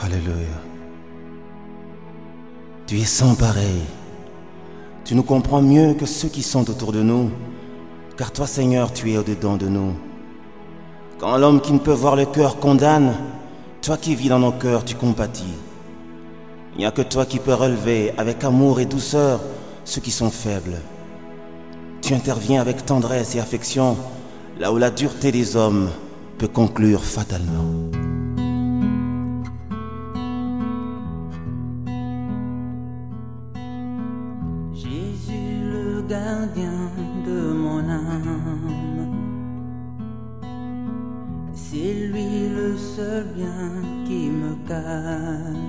Alléluia. Tu es sans pareil. Tu nous comprends mieux que ceux qui sont autour de nous, car toi, Seigneur, tu es au-dedans de nous. Quand l'homme qui ne peut voir le cœur condamne, toi qui vis dans nos cœurs, tu compatis. Il n'y a que toi qui peux relever avec amour et douceur ceux qui sont faibles. Tu interviens avec tendresse et affection là où la dureté des hommes peut conclure fatalement. Jésus, le gardien de mon âme, c'est lui le seul bien qui me calme.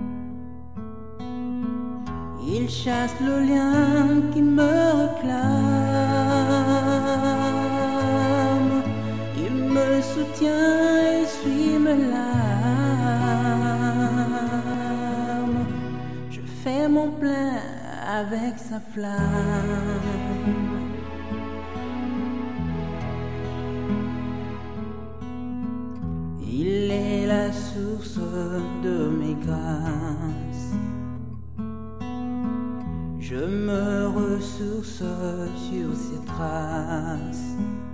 Il chasse le lien qui me réclame. Il me soutient et suit mes larmes. Je fais mon plein avec sa flamme. Il est la source de mes grâces. Je me ressource sur ses traces.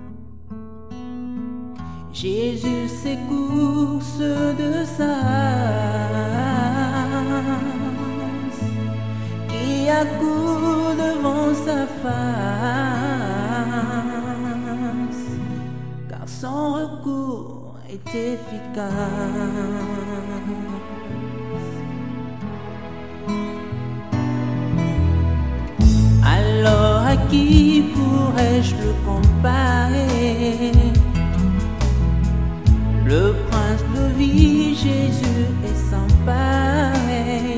Jésus s'écourse de sa race, qui accourt devant sa face, car son recours est efficace. Alors à qui pourrais-je le comparer? Le prince de vie, Jésus est sans pareil.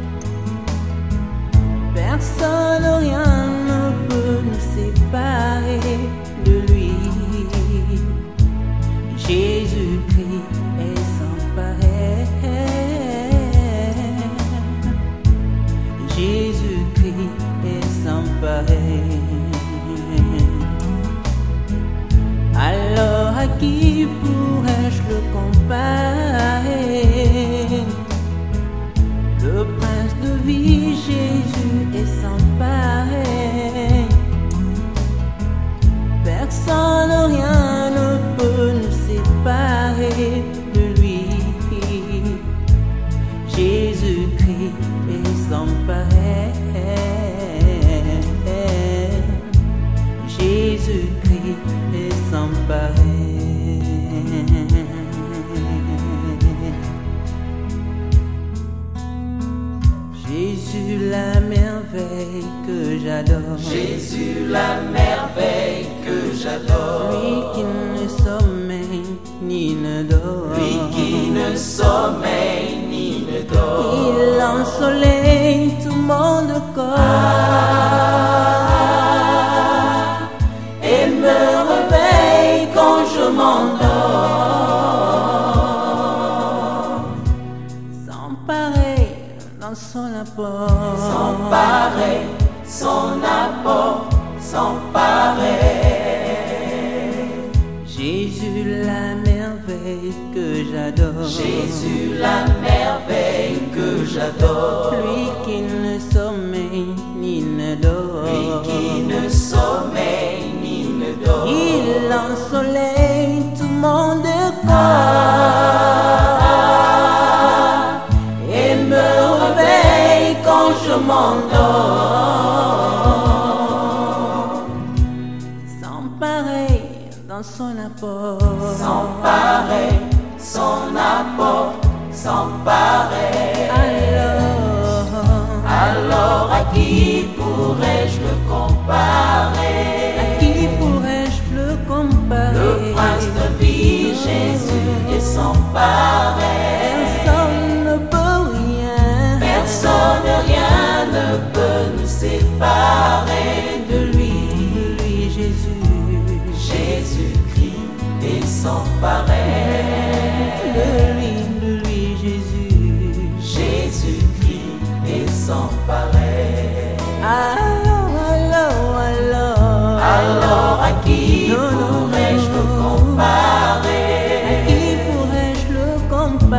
Personne, rien ne peut nous séparer de lui. Jésus-Christ est sans pareil. Jésus-Christ est sans pareil. Alors à qui pourrais-je le comparer? Le prince de vie, Jésus est sans pareil. Personne, rien ne peut nous séparer de lui. Jésus-Christ est sans pareil. Jésus-Christ est sans pareil. Jésus, la merveille que j'adore. Jésus, la merveille que j'adore. Lui qui ne sommeille ni ne dort. Lui qui ne sommeille ni ne dort. Il ensoleille tout mon corps et me réveille quand je m'endors. Sans pareil dans son apport. Sans pareil, son apport, sans pareil. Jésus, la merveille que j'adore. Jésus, la merveille que j'adore. Lui qui ne sommeille ni ne dort. Lui qui ne sommeille ni ne dort. Il ensoleille tout mon corps et me réveille quand je m'endors. sans pareil dans son apport. Sans pareil, son apport, sans pareil. Alors à qui pourrais-je le comparer? À qui pourrais-je le comparer? Le prince de vie, Jésus est sans pareil. Personne ne peut rien. Personne, rien ne peut nous séparer de lui. Jésus. Jésus-Christ est sans pareil. De lui, Jésus. Jésus-Christ est sans pareil. Alors à qui pourrais-je le comparer? À qui pourrais-je le comparer?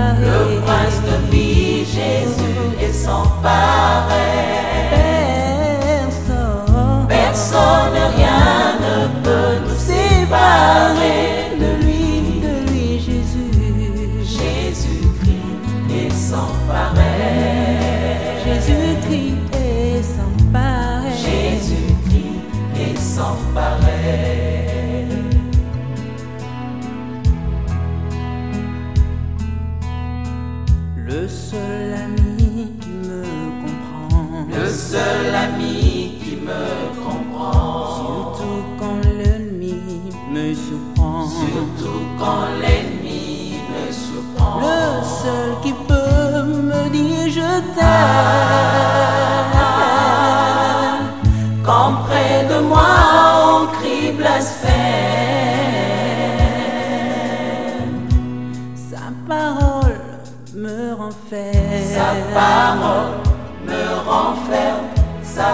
sans pareil. Jésus-Christ est sans pareil. Jésus-Christ est sans pareil. Le seul ami qui me comprend. Le seul ami qui me comprend. Surtout quand l'ennemi me surprend. Surtout quand l'ennemi me surprend. Le seul qui peut me dire je t'aime. Quand près de moi on crie blasphème. Sa parole me renferme. Sa parole me renferme. Sa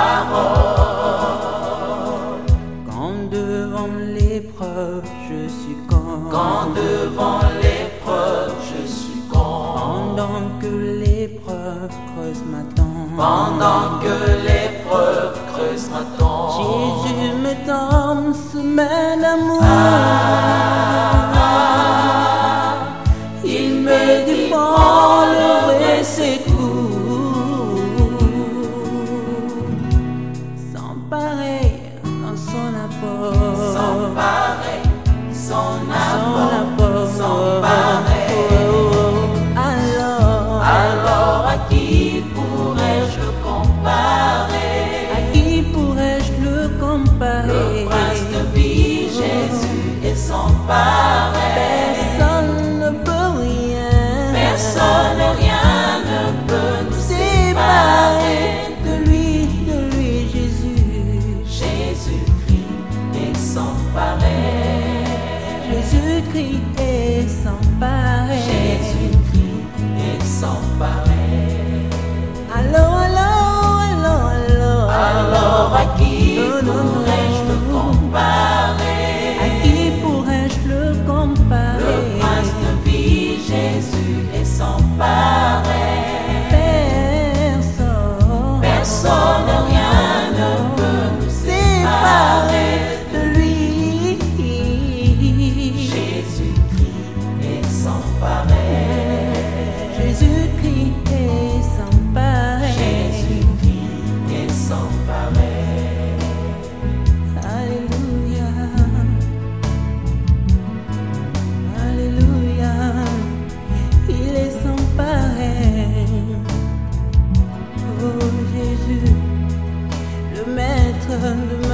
parole. Quand devant l'épreuve je succombe. Quand devant l'épreuve je succombe. Pendant que l'épreuve creuse ma tombe. Pendant que l'épreuve creuse ma tombe. Jésus me tend ce main d'amour. Il me dit prends le vrai secours. Sans pareil dans son apport. Sans pareil, son apport. Sans pareil. Alors à qui pourrais-je le comparer? À qui pourrais-je le comparer? Le prince de vie, Jésus est sans pareil. Personne ne peut rien. Personne, rien ne peut nous séparer de lui, Jésus. Jésus-Christ est sans pareil. Jésus-Christ est sans pareil. Jésus-Christ est sans pareil. Alors, Alors à qui pourrais-je le comparer? à qui pourrais-je le comparer? Le prince de vie, Jésus est sans pareil. Personne, rien ne peut nous séparer de lui. Jésus-Christ est sans pareil. Jésus-Christ est sans pareil. Jésus-Christ est sans pareil. Alléluia. Alléluia. Il est sans pareil. Oh Jésus, le maître de